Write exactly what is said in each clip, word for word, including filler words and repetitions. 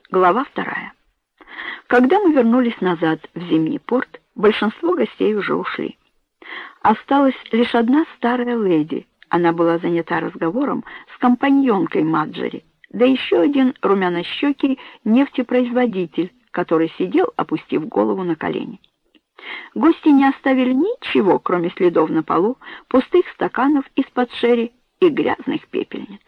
Глава вторая. Когда мы вернулись назад в Зимний порт, большинство гостей уже ушли. Осталась лишь одна старая леди. Она была занята разговором с компаньонкой Маджери, да еще один румянощекий нефтепроизводитель, который сидел, опустив голову на колени. Гости не оставили ничего, кроме следов на полу, пустых стаканов из-под шерри и грязных пепельниц.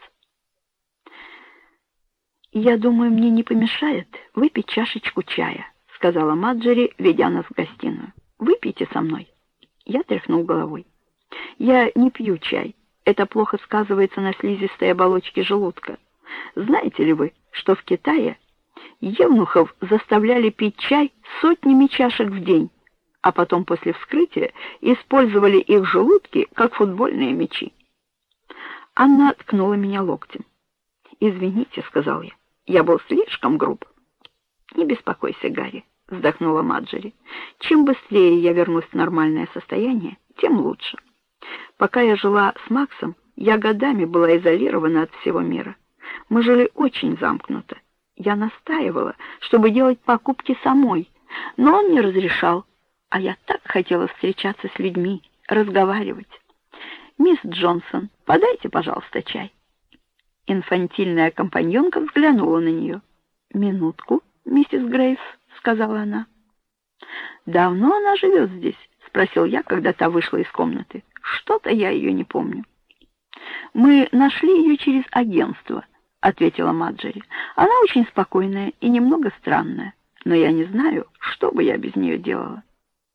«Я думаю, мне не помешает выпить чашечку чая», — сказала Маджери, ведя нас в гостиную. «Выпейте со мной». Я тряхнул головой. «Я не пью чай. Это плохо сказывается на слизистой оболочке желудка. Знаете ли вы, что в Китае евнухов заставляли пить чай сотнями чашек в день, а потом после вскрытия использовали их желудки как футбольные мячи?» Анна ткнула меня локтем. «Извините», — сказал я. «Я был слишком груб». «Не беспокойся, Гарри», — вздохнула Маджери. «Чем быстрее я вернусь в нормальное состояние, тем лучше. Пока я жила с Максом, я годами была изолирована от всего мира. Мы жили очень замкнуто. Я настаивала, чтобы делать покупки самой, но он не разрешал, а я так хотела встречаться с людьми, разговаривать. «Мисс Джонсон, подайте, пожалуйста, чай». Инфантильная компаньонка взглянула на нее. «Минутку, миссис Грейс», — сказала она. «Давно она живет здесь?» — спросил я, когда та вышла из комнаты. «Что-то я ее не помню». «Мы нашли ее через агентство», — ответила Маджери. «Она очень спокойная и немного странная, но я не знаю, что бы я без нее делала».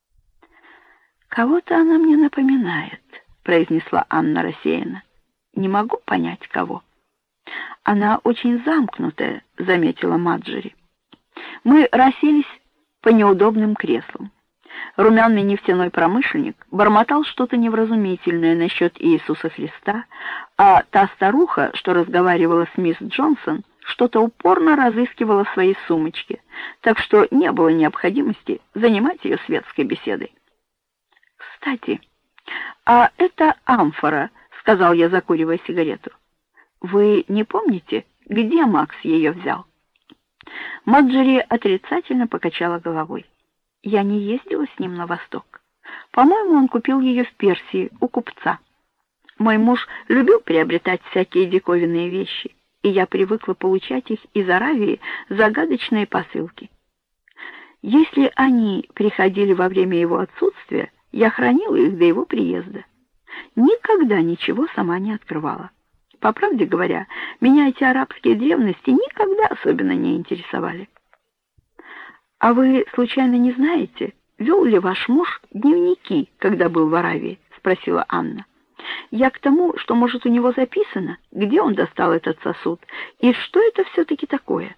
«Кого-то она мне напоминает», — произнесла Анна рассеянно. «Не могу понять, кого». «Она очень замкнутая», — заметила Маджери. Мы расселись по неудобным креслам. Румяный нефтяной промышленник бормотал что-то невразумительное насчет Иисуса Христа, а та старуха, что разговаривала с мисс Джонсон, что-то упорно разыскивала в своей сумочке, так что не было необходимости занимать ее светской беседой. «Кстати, а это амфора», — сказал я, закуривая сигарету. «Вы не помните, где Макс ее взял?» Маджери отрицательно покачала головой. «Я не ездила с ним на восток. По-моему, он купил ее в Персии у купца. Мой муж любил приобретать всякие диковинные вещи, и я привыкла получать их из Аравии загадочные посылки. Если они приходили во время его отсутствия, я хранила их до его приезда. Никогда ничего сама не открывала. По правде говоря, меня эти арабские древности никогда особенно не интересовали». «А вы, случайно, не знаете, вел ли ваш муж дневники, когда был в Аравии?» — спросила Анна. «Я к тому, что, может, у него записано, где он достал этот сосуд, и что это все-таки такое?»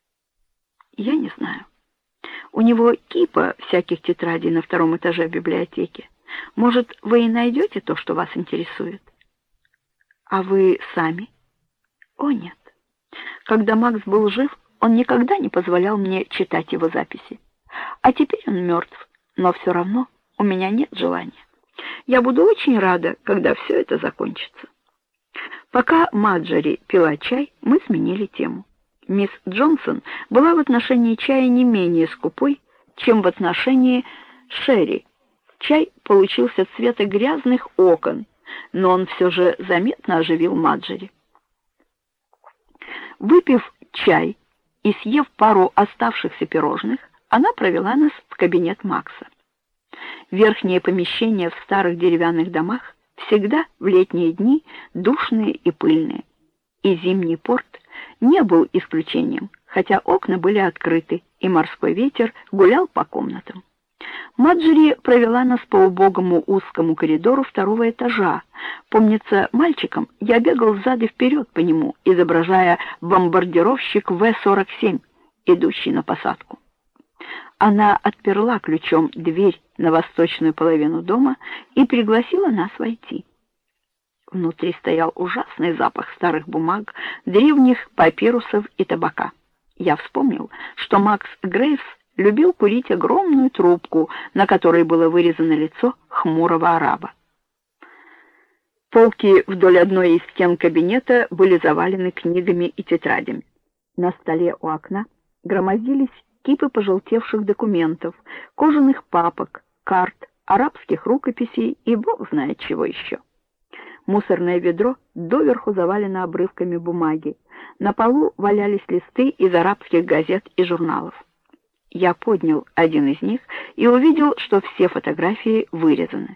«Я не знаю. У него кипа всяких тетрадей на втором этаже библиотеки. Может, вы и найдете то, что вас интересует?» «А вы сами?» «О, нет. Когда Макс был жив, он никогда не позволял мне читать его записи. А теперь он мертв, но все равно у меня нет желания. Я буду очень рада, когда все это закончится». Пока Маджери пила чай, мы сменили тему. Мисс Джонсон была в отношении чая не менее скупой, чем в отношении шерри. Чай получился цвета грязных окон, но он все же заметно оживил Маджери. Выпив чай и съев пару оставшихся пирожных, она провела нас в кабинет Макса. Верхние помещения в старых деревянных домах всегда в летние дни душные и пыльные, и Зимний порт не был исключением, хотя окна были открыты, и морской ветер гулял по комнатам. Маджери провела нас по убогому узкому коридору второго этажа. Помнится, мальчиком я бегал взад и вперед по нему, изображая бомбардировщик вэ сорок семь, идущий на посадку. Она отперла ключом дверь на восточную половину дома и пригласила нас войти. Внутри стоял ужасный запах старых бумаг, древних папирусов и табака. Я вспомнил, что Макс Грейвс любил курить огромную трубку, на которой было вырезано лицо хмурого араба. Полки вдоль одной из стен кабинета были завалены книгами и тетрадями. На столе у окна громоздились кипы пожелтевших документов, кожаных папок, карт, арабских рукописей и бог знает чего еще. Мусорное ведро доверху завалено обрывками бумаги. На полу валялись листы из арабских газет и журналов. Я поднял один из них и увидел, что все фотографии вырезаны.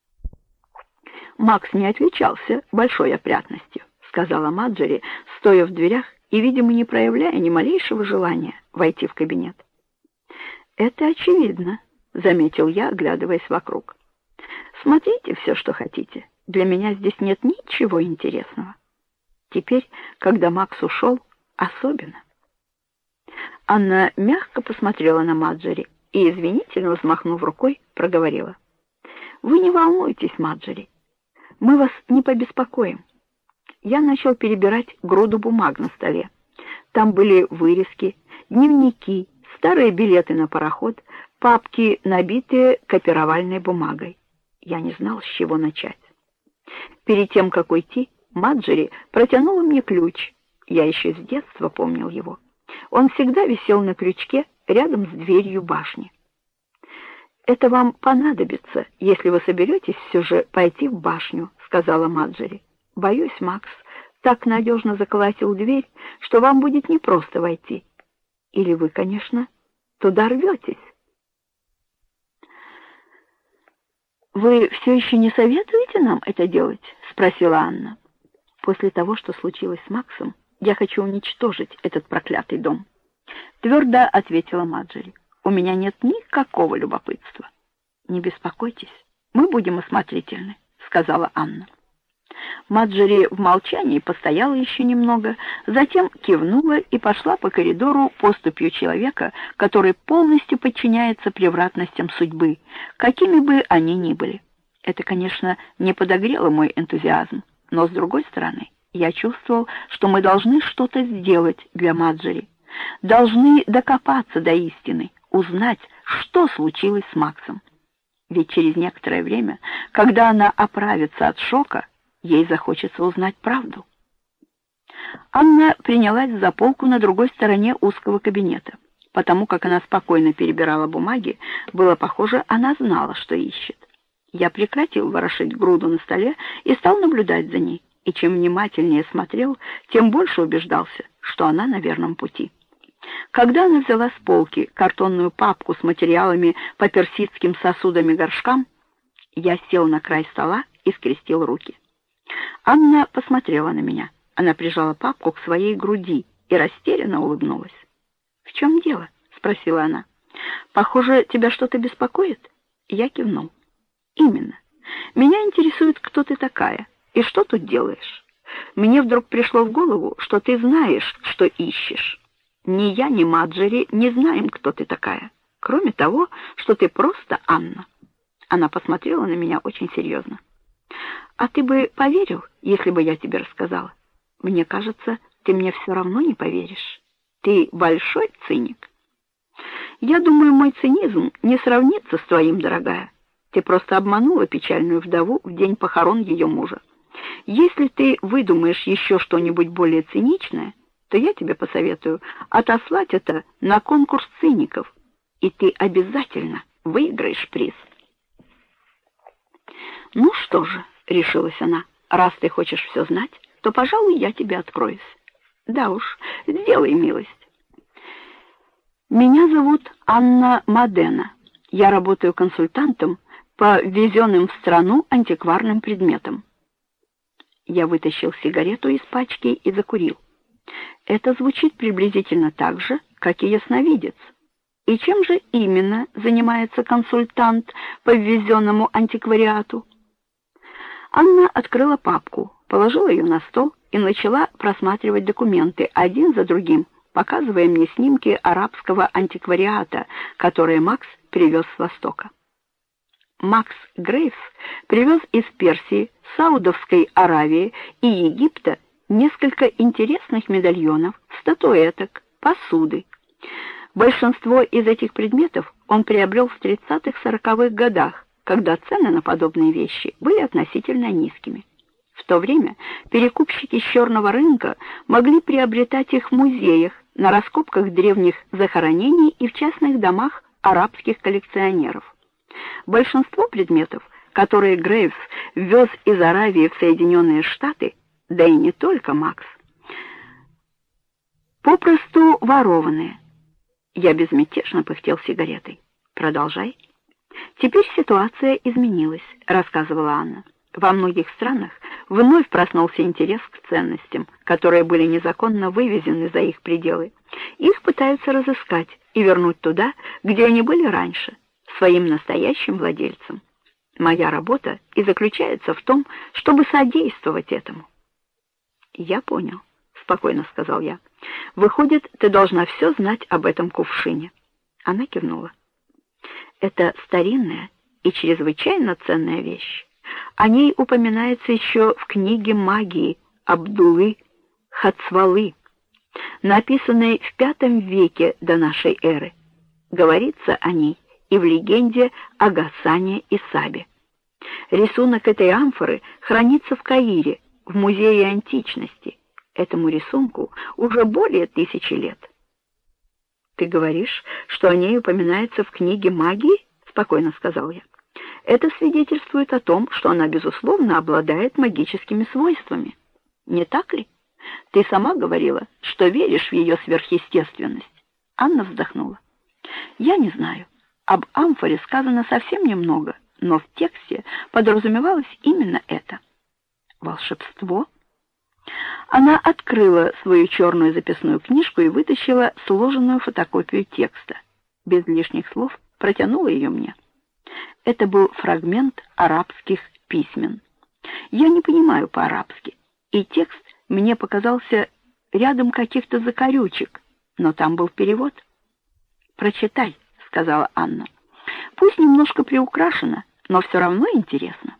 «Макс не отличался большой опрятностью», — сказала Маджери, стоя в дверях и, видимо, не проявляя ни малейшего желания войти в кабинет. «Это очевидно», — заметил я, оглядываясь вокруг. «Смотрите все, что хотите. Для меня здесь нет ничего интересного. Теперь, когда Макс ушел, особенно». Анна мягко посмотрела на Маджери и, извинительно взмахнув рукой, проговорила: «Вы не волнуйтесь, Маджери. Мы вас не побеспокоим». Я начал перебирать груду бумаг на столе. Там были вырезки, дневники, старые билеты на пароход, папки, набитые копировальной бумагой. Я не знал, с чего начать. Перед тем, как уйти, Маджери протянула мне ключ. Я еще с детства помнил его. Он всегда висел на крючке рядом с дверью башни. «Это вам понадобится, если вы соберетесь все же пойти в башню», — сказала Маджери. «Боюсь, Макс так надежно заколотил дверь, что вам будет непросто войти. Или вы, конечно, туда рветесь». «Вы все еще не советуете нам это делать?» — спросила Анна. «После того, что случилось с Максом, я хочу уничтожить этот проклятый дом», — твердо ответила Маджери. «У меня нет никакого любопытства». «Не беспокойтесь, мы будем осмотрительны», — сказала Анна. Маджери в молчании постояла еще немного, затем кивнула и пошла по коридору поступью человека, который полностью подчиняется превратностям судьбы, какими бы они ни были. Это, конечно, не подогрело мой энтузиазм, но, с другой стороны, я чувствовал, что мы должны что-то сделать для Маджери, должны докопаться до истины, узнать, что случилось с Максом. Ведь через некоторое время, когда она оправится от шока, ей захочется узнать правду. Анна принялась за полку на другой стороне узкого кабинета. Потому как она спокойно перебирала бумаги, было похоже, она знала, что ищет. Я прекратил ворошить груду на столе и стал наблюдать за ней. И чем внимательнее смотрел, тем больше убеждался, что она на верном пути. Когда она взяла с полки картонную папку с материалами по персидским сосудам и горшкам, я сел на край стола и скрестил руки. Анна посмотрела на меня. Она прижала папку к своей груди и растерянно улыбнулась. «В чем дело?» — спросила она. «Похоже, тебя что-то беспокоит?» Я кивнул. «Именно. Меня интересует, кто ты такая и что тут делаешь. Мне вдруг пришло в голову, что ты знаешь, что ищешь. Ни я, ни Маджери не знаем, кто ты такая, кроме того, что ты просто Анна». Она посмотрела на меня очень серьезно. «А ты бы поверил, если бы я тебе рассказала? Мне кажется, ты мне все равно не поверишь. Ты большой циник». «Я думаю, мой цинизм не сравнится с твоим, дорогая. Ты просто обманула печальную вдову в день похорон ее мужа. Если ты выдумаешь еще что-нибудь более циничное, то я тебе посоветую отослать это на конкурс циников, и ты обязательно выиграешь приз». «Ну что же», — решилась она, — «раз ты хочешь все знать, то, пожалуй, я тебе откроюсь. Да уж, сделай милость. Меня зовут Анна Модена. Я работаю консультантом по ввезенным в страну антикварным предметам». Я вытащил сигарету из пачки и закурил. Это звучит приблизительно так же, как и ясновидец. И чем же именно занимается консультант по ввезенному антиквариату? Анна открыла папку, положила ее на стол и начала просматривать документы один за другим, показывая мне снимки арабского антиквариата, которые Макс привез с Востока. Макс Грейвс привез из Персии, Саудовской Аравии и Египта несколько интересных медальонов, статуэток, посуды. Большинство из этих предметов он приобрел в тридцатых-сороковых годах, когда цены на подобные вещи были относительно низкими. В то время перекупщики с черного рынка могли приобретать их в музеях на раскопках древних захоронений и в частных домах арабских коллекционеров. Большинство предметов, которые Грейвс ввез из Аравии в Соединенные Штаты, да и не только, Макс, попросту ворованные. Я безмятежно пыхтел сигаретой. Продолжай. Теперь ситуация изменилась, рассказывала Анна. Во многих странах вновь проснулся интерес к ценностям, которые были незаконно вывезены за их пределы. Их пытаются разыскать и вернуть туда, где они были раньше, своим настоящим владельцам. Моя работа и заключается в том, чтобы содействовать этому. Я понял, спокойно сказал я. Выходит, ты должна все знать об этом кувшине. Она кивнула. Это старинная и чрезвычайно ценная вещь. О ней упоминается еще в книге магии Абдуллы Хацвалы, написанной в пятом веке до нашей эры. Говорится о ней и в легенде о Гасане и Сабе. Рисунок этой амфоры хранится в Каире, в музее античности. Этому рисунку уже более тысячи лет. Ты говоришь, что о ней упоминается в книге магии? Спокойно сказал я. Это свидетельствует о том, что она, безусловно, обладает магическими свойствами. Не так ли? Ты сама говорила, что веришь в ее сверхъестественность. Анна вздохнула. Я не знаю. Об амфоре сказано совсем немного, но в тексте подразумевалось именно это. Волшебство? Она открыла свою черную записную книжку и вытащила сложенную фотокопию текста. Без лишних слов протянула ее мне. Это был фрагмент арабских письмен. Я не понимаю по-арабски, и текст мне показался рядом каких-то закорючек, но там был перевод. «Прочитай», — сказала Анна. «Пусть немножко приукрашено, но все равно интересно».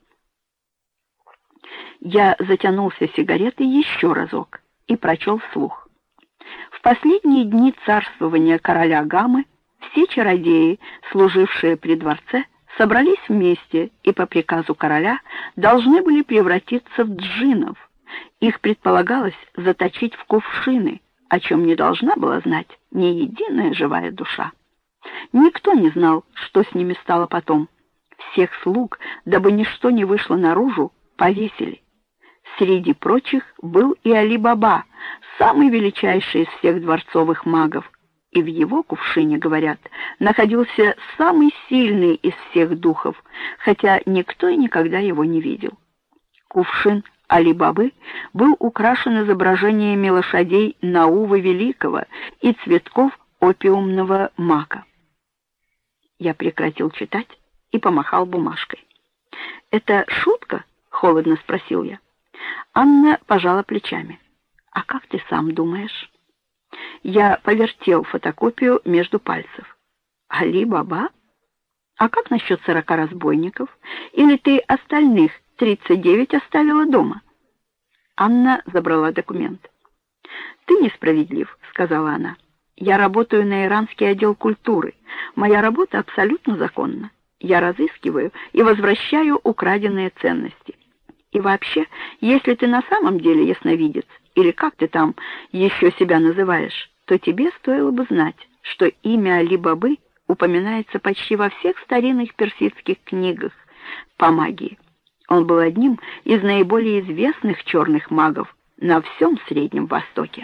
Я затянулся сигаретой еще разок и прочел вслух. В последние дни царствования короля Гамы все чародеи, служившие при дворце, собрались вместе и по приказу короля должны были превратиться в джиннов. Их предполагалось заточить в кувшины, о чем не должна была знать ни единая живая душа. Никто не знал, что с ними стало потом. Всех слуг, дабы ничто не вышло наружу, повесили. Среди прочих был и Али-Баба, самый величайший из всех дворцовых магов, и в его кувшине, говорят, находился самый сильный из всех духов, хотя никто и никогда его не видел. Кувшин Али-Бабы был украшен изображениями лошадей Наува Великого и цветков опиумного мака. Я прекратил читать и помахал бумажкой. «Это шутка?» — холодно спросил я. Анна пожала плечами. «А как ты сам думаешь?» Я повертел фотокопию между пальцев. «Али-Баба? А как насчет сорока разбойников? Или ты остальных тридцать девять оставила дома?» Анна забрала документ. «Ты несправедлив», — сказала она. «Я работаю на иранский отдел культуры. Моя работа абсолютно законна. Я разыскиваю и возвращаю украденные ценности. И вообще, если ты на самом деле ясновидец, или как ты там еще себя называешь, то тебе стоило бы знать, что имя Али-Бабы упоминается почти во всех старинных персидских книгах по магии. Он был одним из наиболее известных черных магов на всем Среднем Востоке».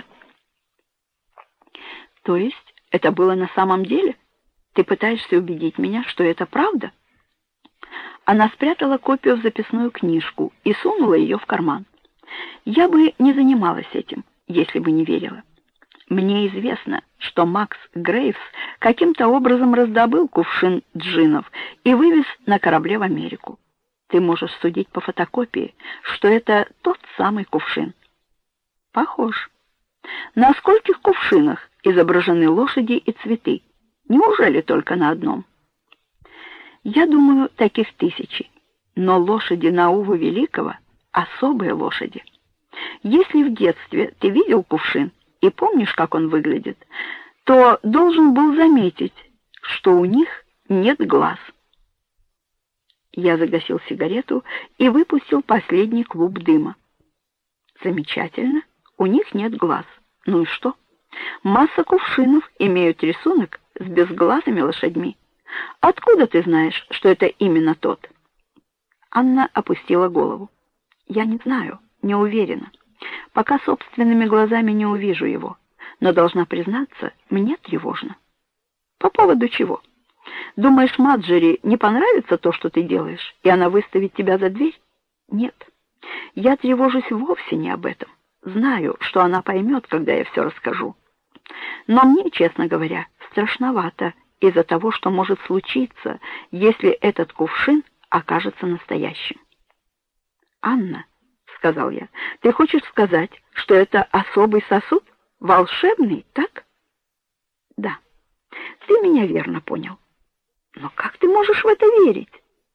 «То есть это было на самом деле? Ты пытаешься убедить меня, что это правда?» Она спрятала копию в записную книжку и сунула ее в карман. «Я бы не занималась этим, если бы не верила. Мне известно, что Макс Грейвс каким-то образом раздобыл кувшин джиннов и вывез на корабле в Америку. Ты можешь судить по фотокопии, что это тот самый кувшин». «Похож. На скольких кувшинах изображены лошади и цветы? Неужели только на одном?» «Я думаю, таких тысячи. Но лошади Наува Великого — особые лошади. Если в детстве ты видел кувшин и помнишь, как он выглядит, то должен был заметить, что у них нет глаз». Я загасил сигарету и выпустил последний клуб дыма. «Замечательно. У них нет глаз. Ну и что? Масса кувшинов имеют рисунок с безглазыми лошадьми. Откуда ты знаешь, что это именно тот?» Анна опустила голову. «Я не знаю, не уверена. Пока собственными глазами не увижу его. Но, должна признаться, мне тревожно». «По поводу чего? Думаешь, Маджери не понравится то, что ты делаешь, и она выставит тебя за дверь?» «Нет, я тревожусь вовсе не об этом. Знаю, что она поймет, когда я все расскажу. Но мне, честно говоря, страшновато из-за того, что может случиться, если этот кувшин окажется настоящим». «Анна», — сказал я, — «ты хочешь сказать, что это особый сосуд? Волшебный, так?» «Да, ты меня верно понял. Но как ты можешь в это верить?»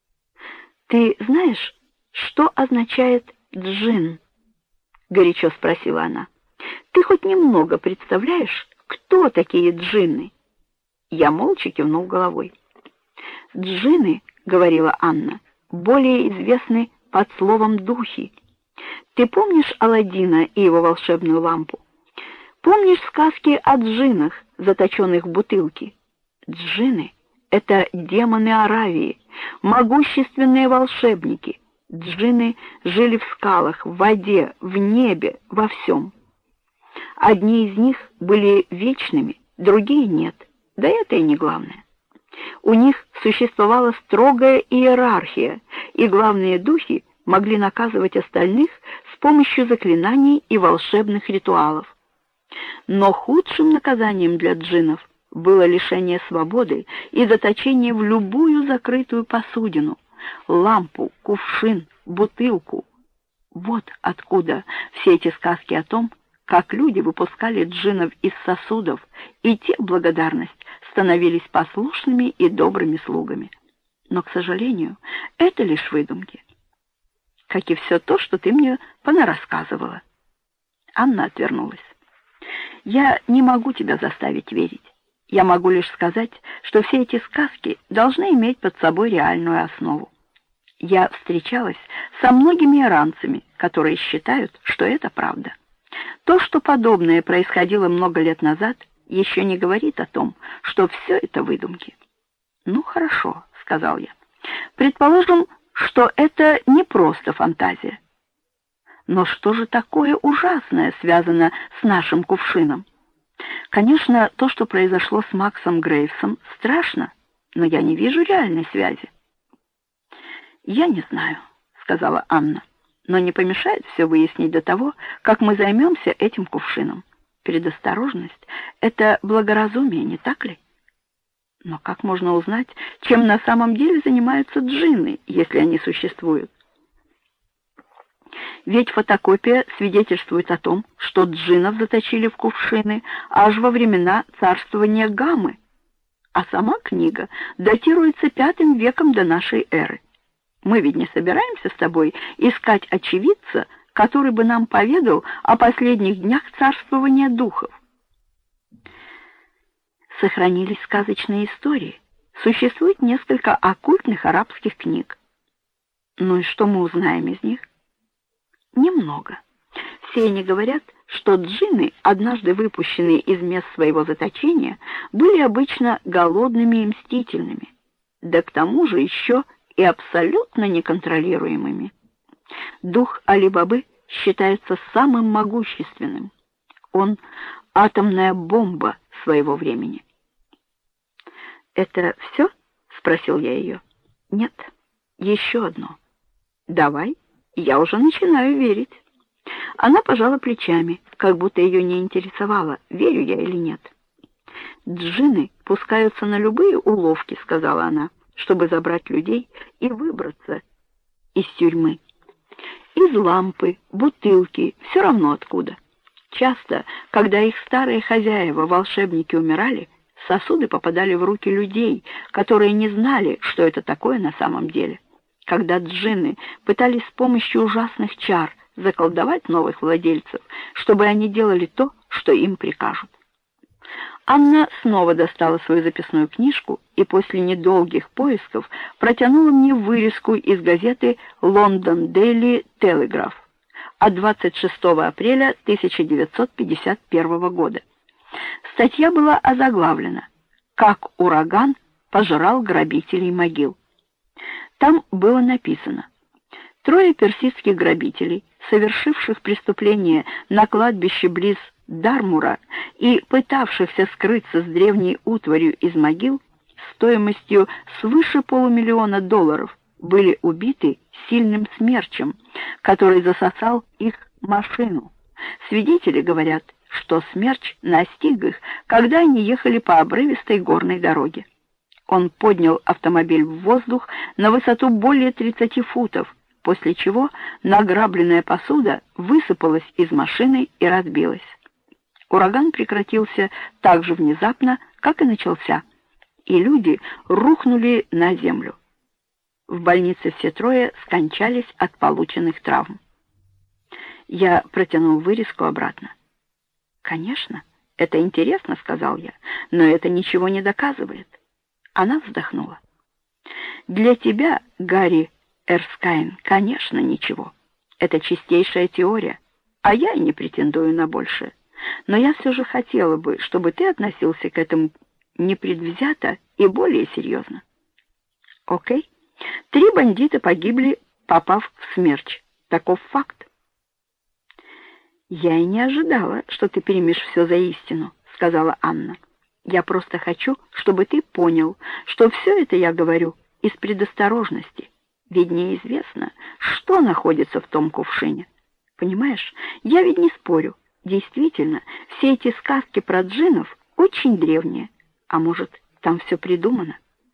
«Ты знаешь, что означает джин?» — горячо спросила она. «Ты хоть немного представляешь, кто такие джинны?» Я молча кивнул головой. «Джинны, — говорила Анна, — более известны под словом духи. Ты помнишь Аладдина и его волшебную лампу? Помнишь сказки о джиннах, заточенных в бутылки? Джинны — это демоны Аравии, могущественные волшебники. Джинны жили в скалах, в воде, в небе, во всем. Одни из них были вечными, другие нет, да это и не главное. У них существовала строгая иерархия, и главные духи могли наказывать остальных с помощью заклинаний и волшебных ритуалов. Но худшим наказанием для джиннов было лишение свободы и заточение в любую закрытую посудину, лампу, кувшин, бутылку. Вот откуда все эти сказки о том, как люди выпускали джиннов из сосудов, и те в благодарность становились послушными и добрыми слугами. Но, к сожалению, это лишь выдумки. Как и все то, что ты мне понарассказывала. Анна отвернулась. «Я не могу тебя заставить верить. Я могу лишь сказать, что все эти сказки должны иметь под собой реальную основу. Я встречалась со многими иранцами, которые считают, что это правда. То, что подобное происходило много лет назад, еще не говорит о том, что все это выдумки». «Ну, хорошо», — сказал я. «Предположим, что это не просто фантазия. Но что же такое ужасное связано с нашим кувшином? Конечно, то, что произошло с Максом Грейвсом, страшно, но я не вижу реальной связи». «Я не знаю», — сказала Анна, «но не помешает все выяснить до того, как мы займемся этим кувшином. Предосторожность — это благоразумие, не так ли? Но как можно узнать, чем на самом деле занимаются джинны, если они существуют? Ведь фотокопия свидетельствует о том, что джиннов заточили в кувшины аж во времена царствования Гаммы, а сама книга датируется пятым веком до нашей эры. Мы ведь не собираемся с тобой искать очевидца, который бы нам поведал о последних днях царствования духов. Сохранились сказочные истории. Существует несколько оккультных арабских книг. Ну и что мы узнаем из них? Немного. Все они говорят, что джинны, однажды выпущенные из мест своего заточения, были обычно голодными и мстительными, да к тому же еще и абсолютно неконтролируемыми. Дух Али-Бабы считается самым могущественным. Он — атомная бомба своего времени. «Это все?» — спросил я ее. «Нет, еще одно». «Давай, я уже начинаю верить». Она пожала плечами, как будто ее не интересовало, верю я или нет. «Джинны пускаются на любые уловки», — сказала она, «чтобы забрать людей и выбраться из тюрьмы. Из лампы, бутылки, все равно откуда. Часто, когда их старые хозяева, волшебники, умирали, сосуды попадали в руки людей, которые не знали, что это такое на самом деле. Когда джинны пытались с помощью ужасных чар заколдовать новых владельцев, чтобы они делали то, что им прикажут». Анна снова достала свою записную книжку и после недолгих поисков протянула мне вырезку из газеты «Лондон Дейли Телеграф» от двадцать шестого апреля тысяча девятьсот пятьдесят первого года. Статья была озаглавлена «Как ураган пожирал грабителей могил». Там было написано: трое персидских грабителей, совершивших преступление на кладбище близ Дармура и пытавшихся скрыться с древней утварью из могил, стоимостью свыше полумиллиона долларов, были убиты сильным смерчем, который засосал их машину. Свидетели говорят, что смерч настиг их, когда они ехали по обрывистой горной дороге. Он поднял автомобиль в воздух на высоту более тридцати футов, после чего награбленная посуда высыпалась из машины и разбилась. Ураган прекратился так же внезапно, как и начался, и люди рухнули на землю. В больнице все трое скончались от полученных травм. Я протянул вырезку обратно. «Конечно, это интересно», — сказал я, — «но это ничего не доказывает». Она вздохнула. «Для тебя, Гарри Эрскайн, конечно, ничего. Это чистейшая теория, а я и не претендую на большее. Но я все же хотела бы, чтобы ты относился к этому непредвзято и более серьезно». «Окей. Три бандита погибли, попав в смерч. Таков факт». «Я и не ожидала, что ты примешь все за истину», — сказала Анна. «Я просто хочу, чтобы ты понял, что все это я говорю из предосторожности, ведь неизвестно, что находится в том кувшине. Понимаешь, я ведь не спорю. Действительно, все эти сказки про джиннов очень древние, а может, там все придумано.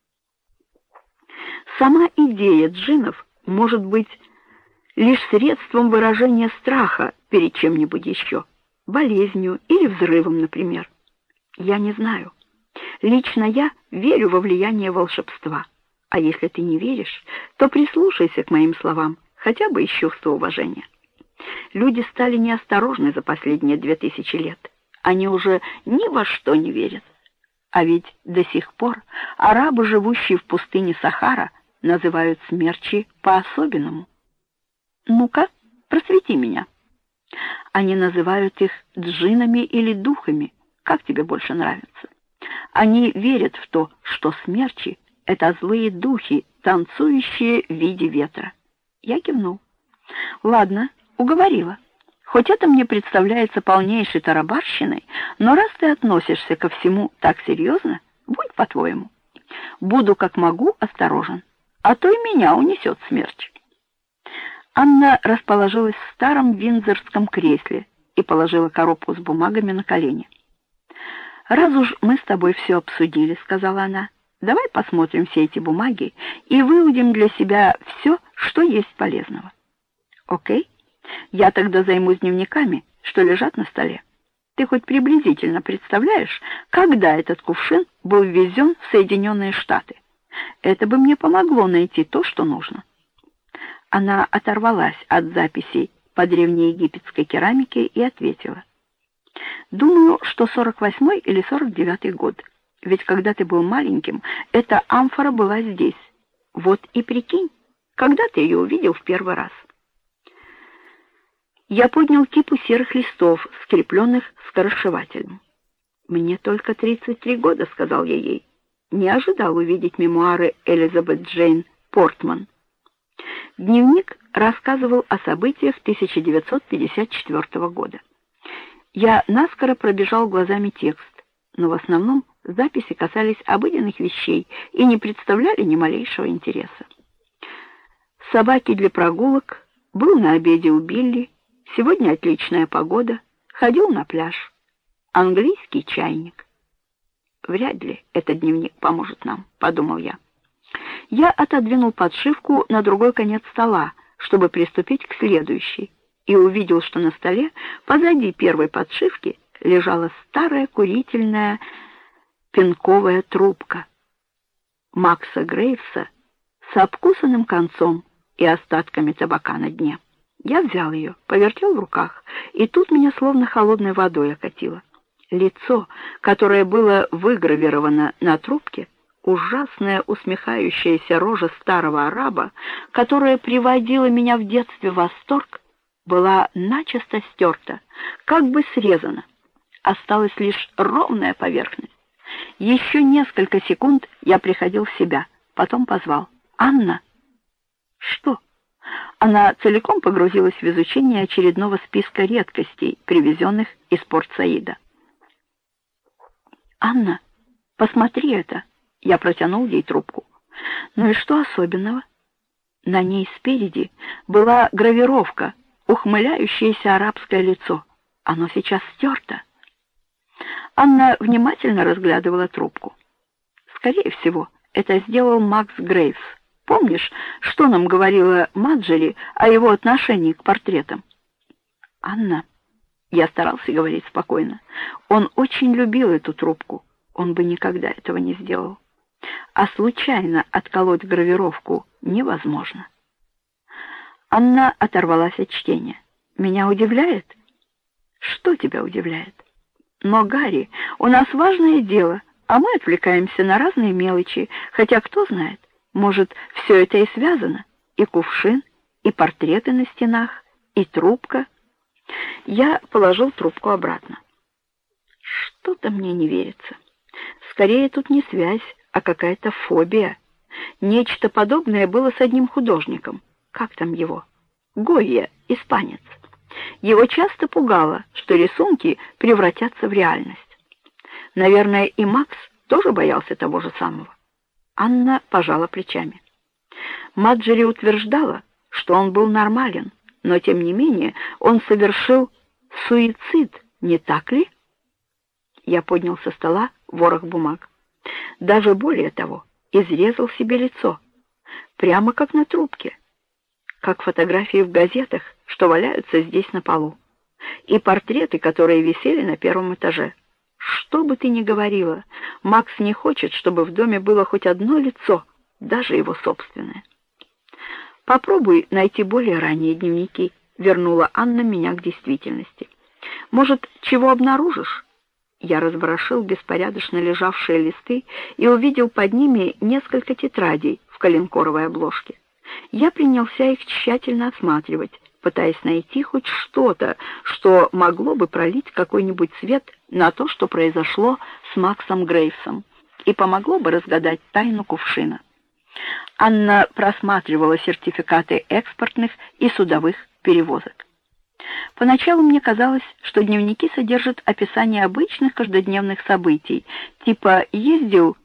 Сама идея джиннов может быть лишь средством выражения страха перед чем-нибудь еще, болезнью или взрывом, например. Я не знаю. Лично я верю во влияние волшебства. А если ты не веришь, то прислушайся к моим словам, хотя бы из чувства уважения. Люди стали неосторожны за последние две тысячи лет. Они уже ни во что не верят. А ведь до сих пор арабы, живущие в пустыне Сахара, называют смерчи по-особенному. Ну-ка, просвети меня. Они называют их джиннами или духами, как тебе больше нравится. Они верят в то, что смерчи — это злые духи, танцующие в виде ветра. Я кивнул. Ладно, уговорила. Хоть это мне представляется полнейшей тарабарщиной, но раз ты относишься ко всему так серьезно, будь по-твоему. Буду как могу осторожен, а то и меня унесет смерч. Анна расположилась в старом виндзорском кресле и положила коробку с бумагами на колени. «Раз уж мы с тобой все обсудили, — сказала она, — давай посмотрим все эти бумаги и выудим для себя все, что есть полезного. Окей? Я тогда займусь дневниками, что лежат на столе. Ты хоть приблизительно представляешь, когда этот кувшин был ввезен в Соединенные Штаты? Это бы мне помогло найти то, что нужно». Она оторвалась от записей по древнеегипетской керамике и ответила: «Думаю, что сорок восьмой или сорок девятый год. Ведь когда ты был маленьким, эта амфора была здесь. Вот и прикинь, когда ты ее увидел в первый раз». Я поднял кипу серых листов, скрепленных скоросшивателем. «Мне только тридцать три года», — сказал я ей. Не ожидал увидеть мемуары Элизабет Джейн Портман. Дневник рассказывал о событиях тысяча девятьсот пятьдесят четвёртого года. Я наскоро пробежал глазами текст, но в основном записи касались обыденных вещей и не представляли ни малейшего интереса. Собаки для прогулок, был на обеде у Билли, сегодня отличная погода, ходил на пляж, английский чайник. Вряд ли этот дневник поможет нам, подумал я. Я отодвинул подшивку на другой конец стола, чтобы приступить к следующей, и увидел, что на столе позади первой подшивки лежала старая курительная пенковая трубка Макса Грейвса с обкусанным концом и остатками табака на дне. Я взял ее, повертел в руках, и тут меня словно холодной водой окатило. Лицо, которое было выгравировано на трубке, ужасная усмехающаяся рожа старого араба, которая приводила меня в детстве в восторг, была начисто стерта, как бы срезана, осталась лишь ровная поверхность. Еще несколько секунд я приходил в себя, потом позвал: «Анна!» «Что?» Она целиком погрузилась в изучение очередного списка редкостей, привезенных из Порт-Саида. «Анна, посмотри это!» Я протянул ей трубку. «Ну и что особенного?» На ней спереди была гравировка, ухмыляющееся арабское лицо. Оно сейчас стерто. Анна внимательно разглядывала трубку. «Скорее всего, это сделал Макс Грейвс. Помнишь, что нам говорила Маджери о его отношении к портретам?» «Анна», я старался говорить спокойно, он очень любил эту трубку. Он бы никогда этого не сделал. А случайно отколоть гравировку невозможно. Анна оторвалась от чтения. «Меня удивляет?» «Что тебя удивляет?» «Но, Гарри, у нас важное дело, а мы отвлекаемся на разные мелочи, хотя, кто знает, может, все это и связано, и кувшин, и портреты на стенах, и трубка». Я положил трубку обратно. Что-то мне не верится. Скорее, тут не связь, а какая-то фобия. Нечто подобное было с одним художником. Как там его? Гойя, испанец. Его часто пугало, что рисунки превратятся в реальность. Наверное, и Макс тоже боялся того же самого. Анна пожала плечами. Маджери утверждала, что он был нормален, но, тем не менее, он совершил суицид, не так ли? Я поднял со стола ворох бумаг. Даже более того, изрезал себе лицо, прямо как на трубке, как фотографии в газетах, что валяются здесь на полу, и портреты, которые висели на первом этаже. Что бы ты ни говорила, Макс не хочет, чтобы в доме было хоть одно лицо, даже его собственное. Попробуй найти более ранние дневники, вернула Анна меня к действительности. Может, чего обнаружишь? Я разворошил беспорядочно лежавшие листы и увидел под ними несколько тетрадей в коленкоровой обложке. Я принялся их тщательно осматривать, пытаясь найти хоть что-то, что могло бы пролить какой-нибудь свет на то, что произошло с Максом Грейвсом, и помогло бы разгадать тайну кувшина. Анна просматривала сертификаты экспортных и судовых перевозок. Поначалу мне казалось, что дневники содержат описание обычных каждодневных событий, типа «ездил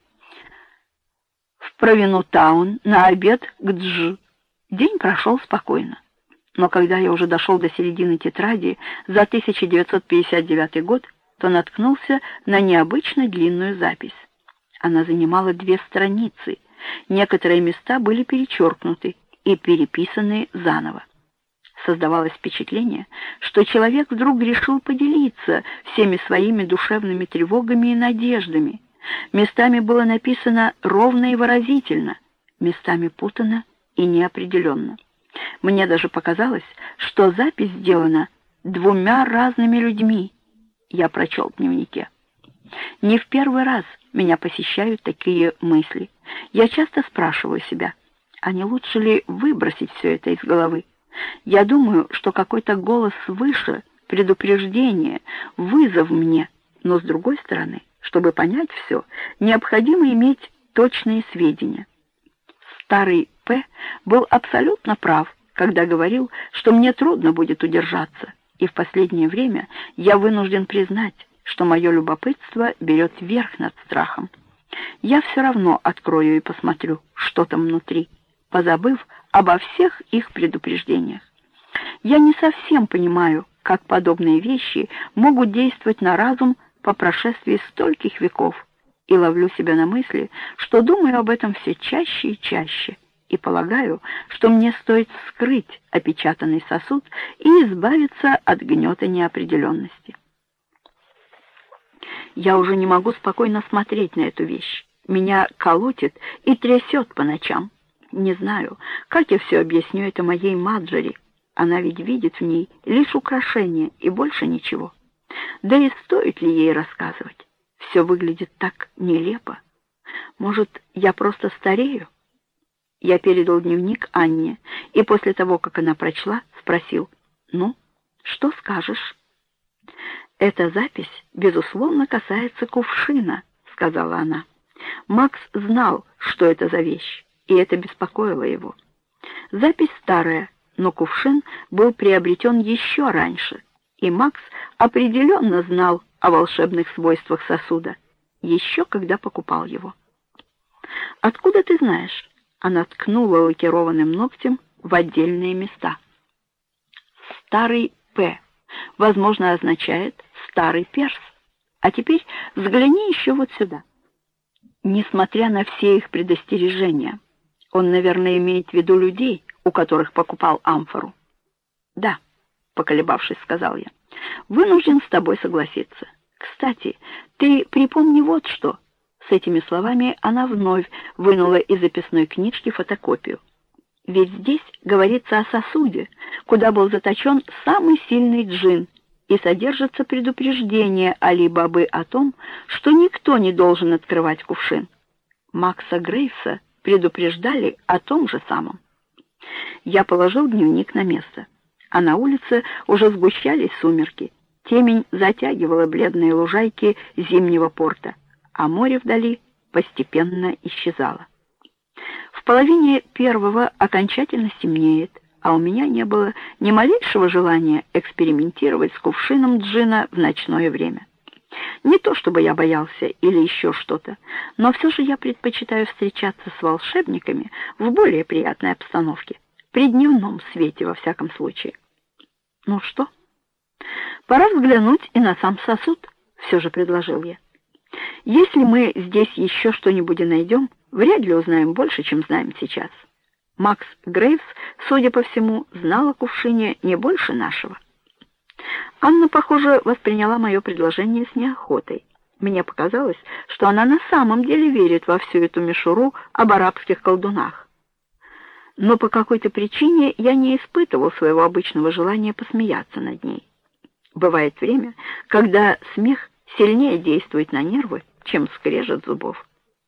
в Провинутаун на обед к Дж». День прошел спокойно. Но когда я уже дошел до середины тетради за тысяча девятьсот пятьдесят девятый год, то наткнулся на необычно длинную запись. Она занимала две страницы. Некоторые места были перечеркнуты и переписаны заново. Создавалось впечатление, что человек вдруг решил поделиться всеми своими душевными тревогами и надеждами. Местами было написано ровно и выразительно, местами путано и неопределенно. Мне даже показалось, что запись сделана двумя разными людьми. Я прочел в дневнике. Не в первый раз меня посещают такие мысли. Я часто спрашиваю себя, а не лучше ли выбросить все это из головы? Я думаю, что какой-то голос свыше, предупреждение, вызов мне, но с другой стороны, чтобы понять все, необходимо иметь точные сведения. Старый П. был абсолютно прав, когда говорил, что мне трудно будет удержаться, и в последнее время я вынужден признать, что мое любопытство берет верх над страхом. Я все равно открою и посмотрю, что там внутри, позабыв обо всех их предупреждениях. Я не совсем понимаю, как подобные вещи могут действовать на разум по прошествии стольких веков, и ловлю себя на мысли, что думаю об этом все чаще и чаще, и полагаю, что мне стоит вскрыть опечатанный сосуд и избавиться от гнета неопределенности. Я уже не могу спокойно смотреть на эту вещь. Меня колотит и трясет по ночам. Не знаю, как я все объясню это моей Маджери. Она ведь видит в ней лишь украшение и больше ничего. Да и стоит ли ей рассказывать? Все выглядит так нелепо. Может, я просто старею? Я передал дневник Анне, и после того, как она прочла, спросил: «Ну, что скажешь?» «Эта запись, безусловно, касается кувшина», — сказала она. Макс знал, что это за вещь, и это беспокоило его. Запись старая, но кувшин был приобретен еще раньше, и Макс определенно знал о волшебных свойствах сосуда, еще когда покупал его. «Откуда ты знаешь?» Она ткнула лакированным ногтем в отдельные места. «Старый П, возможно, означает «старый перс». А теперь взгляни еще вот сюда». Несмотря на все их предостережения, он, наверное, имеет в виду людей, у которых покупал амфору. «Да», — поколебавшись, сказал я, — «вынужден с тобой согласиться. Кстати, ты припомни вот что». С этими словами она вновь вынула из записной книжки фотокопию. «Ведь здесь говорится о сосуде, куда был заточен самый сильный джин, и содержится предупреждение Али-Бабы о том, что никто не должен открывать кувшин. Макса Грейвса предупреждали о том же самом». Я положил дневник на место, а на улице уже сгущались сумерки. Темень затягивала бледные лужайки зимнего порта, а море вдали постепенно исчезало. В половине первого окончательно стемнеет, а у меня не было ни малейшего желания экспериментировать с кувшином джина в ночное время. Не то чтобы я боялся или еще что-то, но все же я предпочитаю встречаться с волшебниками в более приятной обстановке, при дневном свете во всяком случае. Ну что? Пора взглянуть и на сам сосуд, все же предложил я. Если мы здесь еще что-нибудь найдем, вряд ли узнаем больше, чем знаем сейчас. Макс Грейвс, судя по всему, знал о кувшине не больше нашего. Анна, похоже, восприняла мое предложение с неохотой. Мне показалось, что она на самом деле верит во всю эту мишуру об арабских колдунах. Но по какой-то причине я не испытывал своего обычного желания посмеяться над ней. Бывает время, когда смех сильнее действует на нервы, чем скрежет зубов.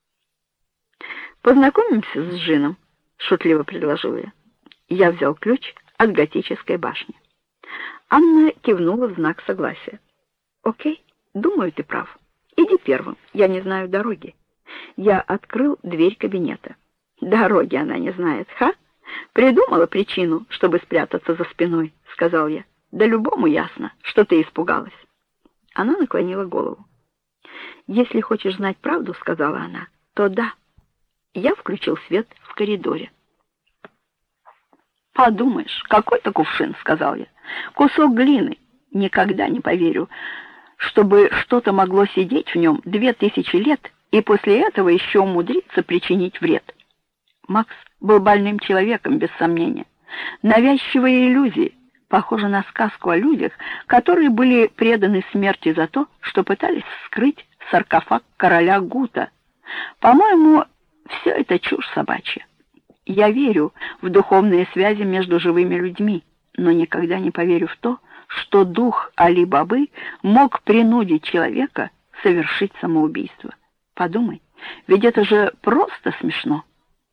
«Познакомимся с джином», — шутливо предложил я. Я взял ключ от готической башни. Анна кивнула в знак согласия. «Окей, думаю, ты прав. Иди первым, я не знаю дороги». Я открыл дверь кабинета. «Дороги она не знает, ха? Придумала причину, чтобы спрятаться за спиной», — сказал я. «Да любому ясно, что ты испугалась». Она наклонила голову. «Если хочешь знать правду, — сказала она, — то да». Я включил свет в коридоре. «Подумаешь, какой-то кувшин, — сказал я, — кусок глины. Никогда не поверю, чтобы что-то могло сидеть в нем две тысячи лет и после этого еще умудриться причинить вред». Макс был больным человеком, без сомнения. Навязчивые иллюзии, похожи на сказку о людях, которые были преданы смерти за то, что пытались вскрыть саркофаг короля Гута. По-моему, все это чушь собачья. Я верю в духовные связи между живыми людьми, но никогда не поверю в то, что дух Али-Бабы мог принудить человека совершить самоубийство. Подумай, ведь это же просто смешно.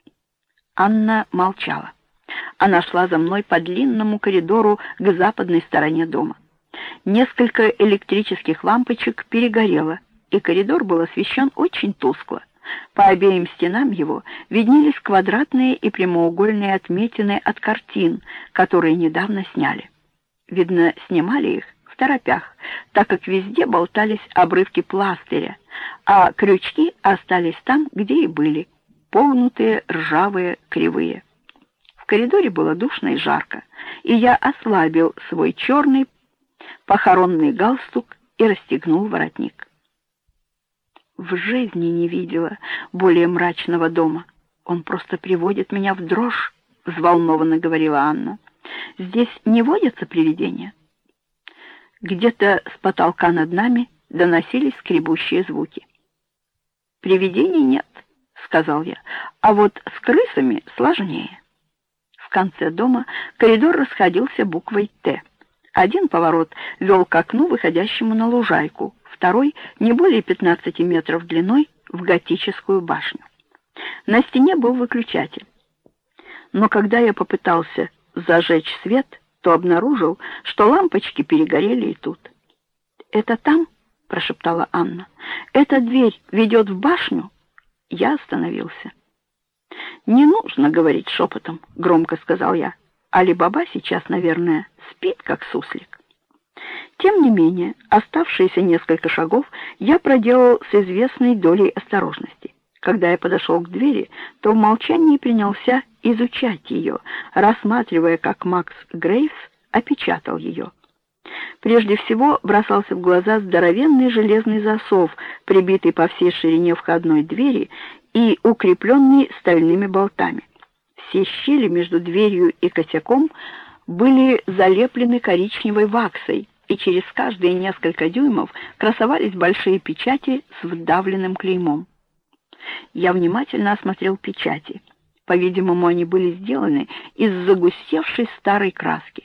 Анна молчала. Она шла за мной по длинному коридору к западной стороне дома. Несколько электрических лампочек перегорело, и коридор был освещен очень тускло. По обеим стенам его виднелись квадратные и прямоугольные отметины от картин, которые недавно сняли. Видно, снимали их в торопях, так как везде болтались обрывки пластыря, а крючки остались там, где и были, погнутые, ржавые, кривые. В коридоре было душно и жарко, и я ослабил свой черный похоронный галстук и расстегнул воротник. В жизни не видела более мрачного дома. Он просто приводит меня в дрожь, — взволнованно говорила Анна. Здесь не водятся привидения? Где-то с потолка над нами доносились скребущие звуки. Привидений нет, — сказал я, — а вот с крысами сложнее. В конце дома коридор расходился буквой «Т». Один поворот вел к окну, выходящему на лужайку, второй, не более пятнадцати метров длиной, в готическую башню. На стене был выключатель. Но когда я попытался зажечь свет, то обнаружил, что лампочки перегорели и тут. «Это там?» — прошептала Анна. «Эта дверь ведет в башню?» Я остановился. «Не нужно говорить шепотом», — громко сказал я. «Али-Баба сейчас, наверное, спит, как суслик». Тем не менее, оставшиеся несколько шагов я проделал с известной долей осторожности. Когда я подошел к двери, то в молчании принялся изучать ее, рассматривая, как Макс Грейвс опечатал ее. Прежде всего бросался в глаза здоровенный железный засов, прибитый по всей ширине входной двери и укрепленный стальными болтами. Все щели между дверью и косяком были залеплены коричневой ваксой, и через каждые несколько дюймов красовались большие печати с вдавленным клеймом. Я внимательно осмотрел печати. По-видимому, они были сделаны из загустевшей старой краски.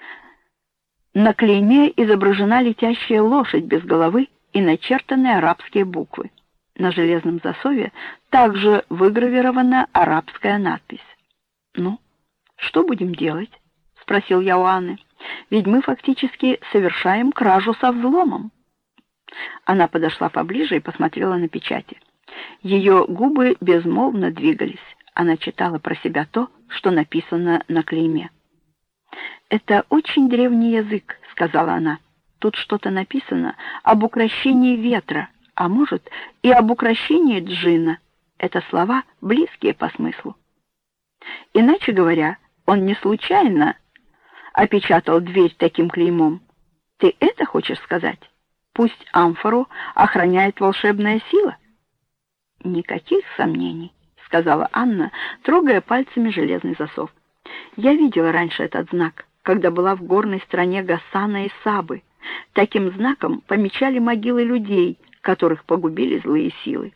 На клейме изображена летящая лошадь без головы и начертаны арабские буквы. На железном засове также выгравирована арабская надпись. «Ну, что будем делать?» — спросил я у Анны. «Ведь мы фактически совершаем кражу со взломом». Она подошла поближе и посмотрела на печати. Ее губы безмолвно двигались. Она читала про себя то, что написано на клейме. «Это очень древний язык», — сказала она. «Тут что-то написано об укрощении ветра, а может и об укрощении джинна. Это слова, близкие по смыслу. Иначе говоря, он не случайно опечатал дверь таким клеймом. Ты это хочешь сказать? Пусть амфору охраняет волшебная сила?» «Никаких сомнений», — сказала Анна, трогая пальцами железный засов. «Я видела раньше этот знак, когда была в горной стране Гасана и Сабы. Таким знаком помечали могилы людей, которых погубили злые силы.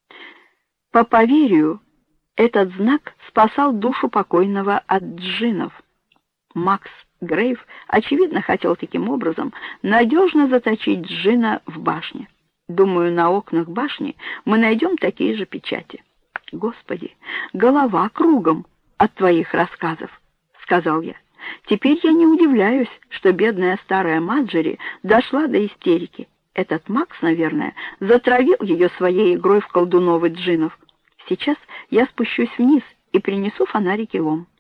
По поверью, этот знак спасал душу покойного от джиннов. Макс Грейв, очевидно, хотел таким образом надежно заточить джинна в башне. Думаю, на окнах башни мы найдем такие же печати». «Господи, голова кругом от твоих рассказов», — сказал я. «Теперь я не удивляюсь, что бедная старая Маджери дошла до истерики. Этот Макс, наверное, затравил ее своей игрой в колдунов и джиннов. Сейчас я спущусь вниз и принесу фонарик и лом».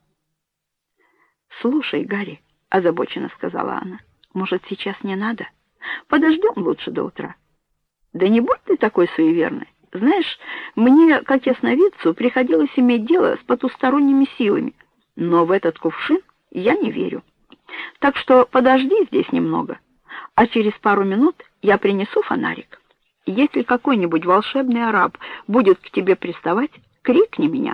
«Слушай, Гарри», — озабоченно сказала она, — «может, сейчас не надо? Подождем лучше до утра». «Да не будь ты такой суеверной. Знаешь, мне, как ясновидцу, приходилось иметь дело с потусторонними силами, но в этот кувшин я не верю. Так что подожди здесь немного, а через пару минут я принесу фонарик. Если какой-нибудь волшебный араб будет к тебе приставать, крикни меня».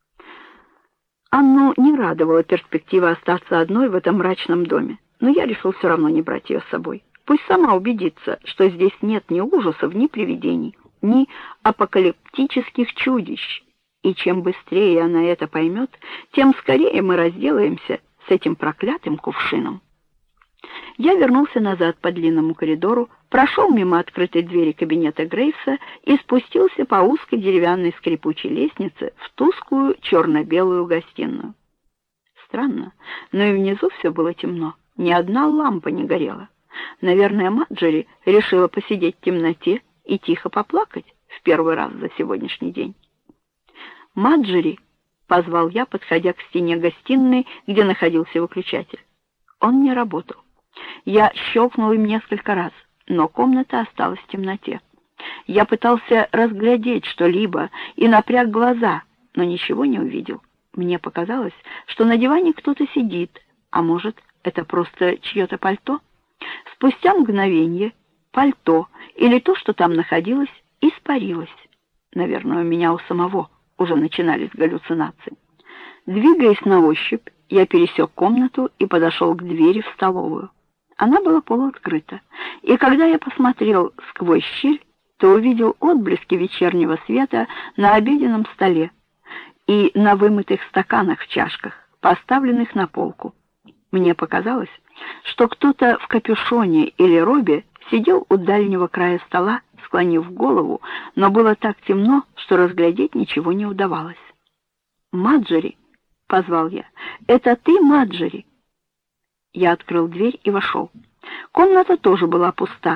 Анну не радовала перспектива остаться одной в этом мрачном доме, но я решил все равно не брать ее с собой. Пусть сама убедится, что здесь нет ни ужасов, ни привидений, ни апокалиптических чудищ. И чем быстрее она это поймет, тем скорее мы разделаемся с этим проклятым кувшином. Я вернулся назад по длинному коридору, прошел мимо открытой двери кабинета Грейвса и спустился по узкой деревянной скрипучей лестнице в тусклую черно-белую гостиную. Странно, но и внизу все было темно, ни одна лампа не горела. Наверное, Маджери решила посидеть в темноте и тихо поплакать в первый раз за сегодняшний день. «Маджери!» — позвал я, подходя к стене гостиной, где находился выключатель. Он не работал. Я щелкнул им несколько раз, но комната осталась в темноте. Я пытался разглядеть что-либо и напряг глаза, но ничего не увидел. Мне показалось, что на диване кто-то сидит, а может, это просто чье-то пальто? Спустя мгновение пальто или то, что там находилось, испарилось. Наверное, у меня у самого уже начинались галлюцинации. Двигаясь на ощупь, я пересек комнату и подошел к двери в столовую. Она была полуоткрыта, и когда я посмотрел сквозь щель, то увидел отблески вечернего света на обеденном столе и на вымытых стаканах в чашках, поставленных на полку. Мне показалось, что кто-то в капюшоне или робе сидел у дальнего края стола, склонив голову, но было так темно, что разглядеть ничего не удавалось. «Маджери!» — позвал я. «Это ты, Маджери?» Я открыл дверь и вошел. Комната тоже была пуста,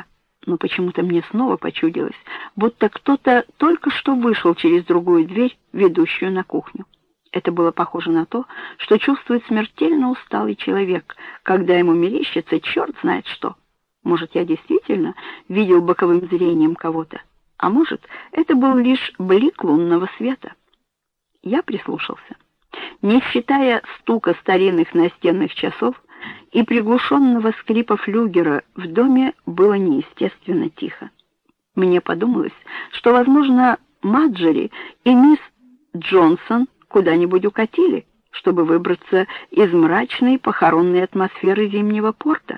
но почему-то мне снова почудилось, будто кто-то только что вышел через другую дверь, ведущую на кухню. Это было похоже на то, что чувствует смертельно усталый человек, когда ему мерещится черт знает что. Может, я действительно видел боковым зрением кого-то, а может, это был лишь блик лунного света. Я прислушался. Не считая стука старинных настенных часов и приглушенного скрипа флюгера, в доме было неестественно тихо. Мне подумалось, что, возможно, Маджери и мисс Джонсон куда-нибудь укатили, чтобы выбраться из мрачной похоронной атмосферы зимнего порта.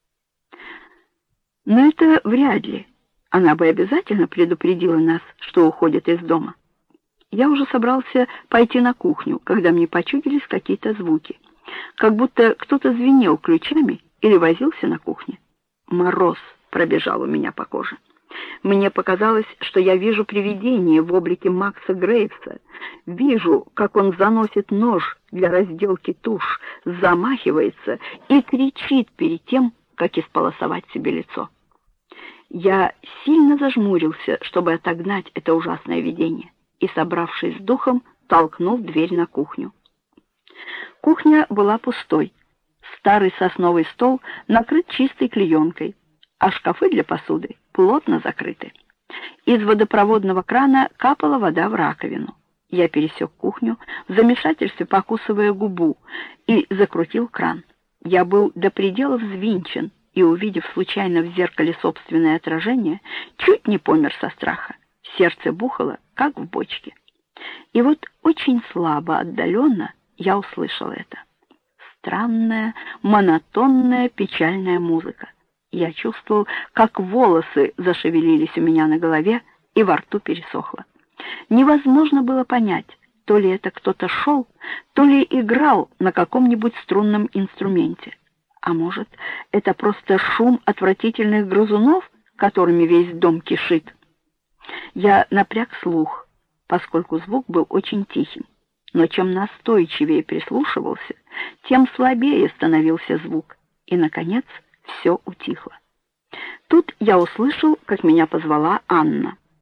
Но это вряд ли. Она бы обязательно предупредила нас, что уходит из дома. Я уже собрался пойти на кухню, когда мне почудились какие-то звуки, как будто кто-то звенел ключами или возился на кухне. Мороз пробежал у меня по коже. Мне показалось, что я вижу привидение в облике Макса Грейвса, вижу, как он заносит нож для разделки туш, замахивается и кричит перед тем, как исполосовать себе лицо. Я сильно зажмурился, чтобы отогнать это ужасное видение, и, собравшись с духом, толкнул дверь на кухню. Кухня была пустой. Старый сосновый стол накрыт чистой клеенкой, а шкафы для посуды плотно закрыты. Из водопроводного крана капала вода в раковину. Я пересек кухню, в замешательстве покусывая губу, и закрутил кран. Я был до предела взвинчен, и, увидев случайно в зеркале собственное отражение, чуть не помер со страха. Сердце бухало, как в бочке. И вот очень слабо, отдаленно я услышал это. Странная, монотонная, печальная музыка. Я чувствовал, как волосы зашевелились у меня на голове, и во рту пересохло. Невозможно было понять, то ли это кто-то шел, то ли играл на каком-нибудь струнном инструменте. А может, это просто шум отвратительных грызунов, которыми весь дом кишит? Я напряг слух, поскольку звук был очень тихим. Но чем настойчивее прислушивался, тем слабее становился звук. И, наконец, все утихло. Тут я услышал, как меня позвала Анна.